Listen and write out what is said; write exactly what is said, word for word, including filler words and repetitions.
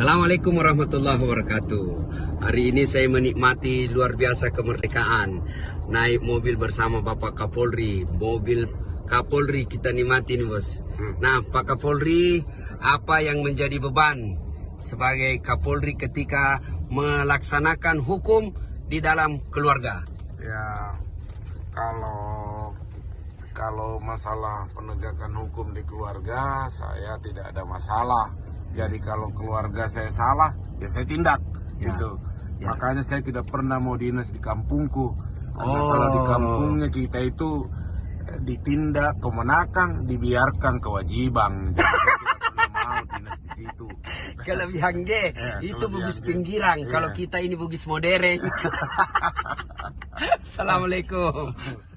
Assalamualaikum warahmatullahi wabarakatuh. Hari ini saya menikmati luar biasa kemerdekaan. Naik mobil bersama Bapak Kapolri. Mobil Kapolri kita nikmati nih bos. Nah Pak Kapolri, apa yang menjadi beban sebagai Kapolri ketika melaksanakan hukum di dalam keluarga? Ya, kalau kalau masalah penegakan hukum di keluarga, saya tidak ada masalah. Jadi kalau keluarga saya salah, ya saya tindak, Ya, gitu. ya. Makanya saya tidak pernah mau dinas di kampungku. Karena Oh. kalau di kampungnya kita itu eh, ditindak kemenakan, dibiarkan kewajiban. Jadi saya tidak pernah mau dinas di situ. Kelebihan G, Ya, itu kelebihan bugis G. pinggiran. Iya. Kalau kita ini bugis modern. Assalamualaikum.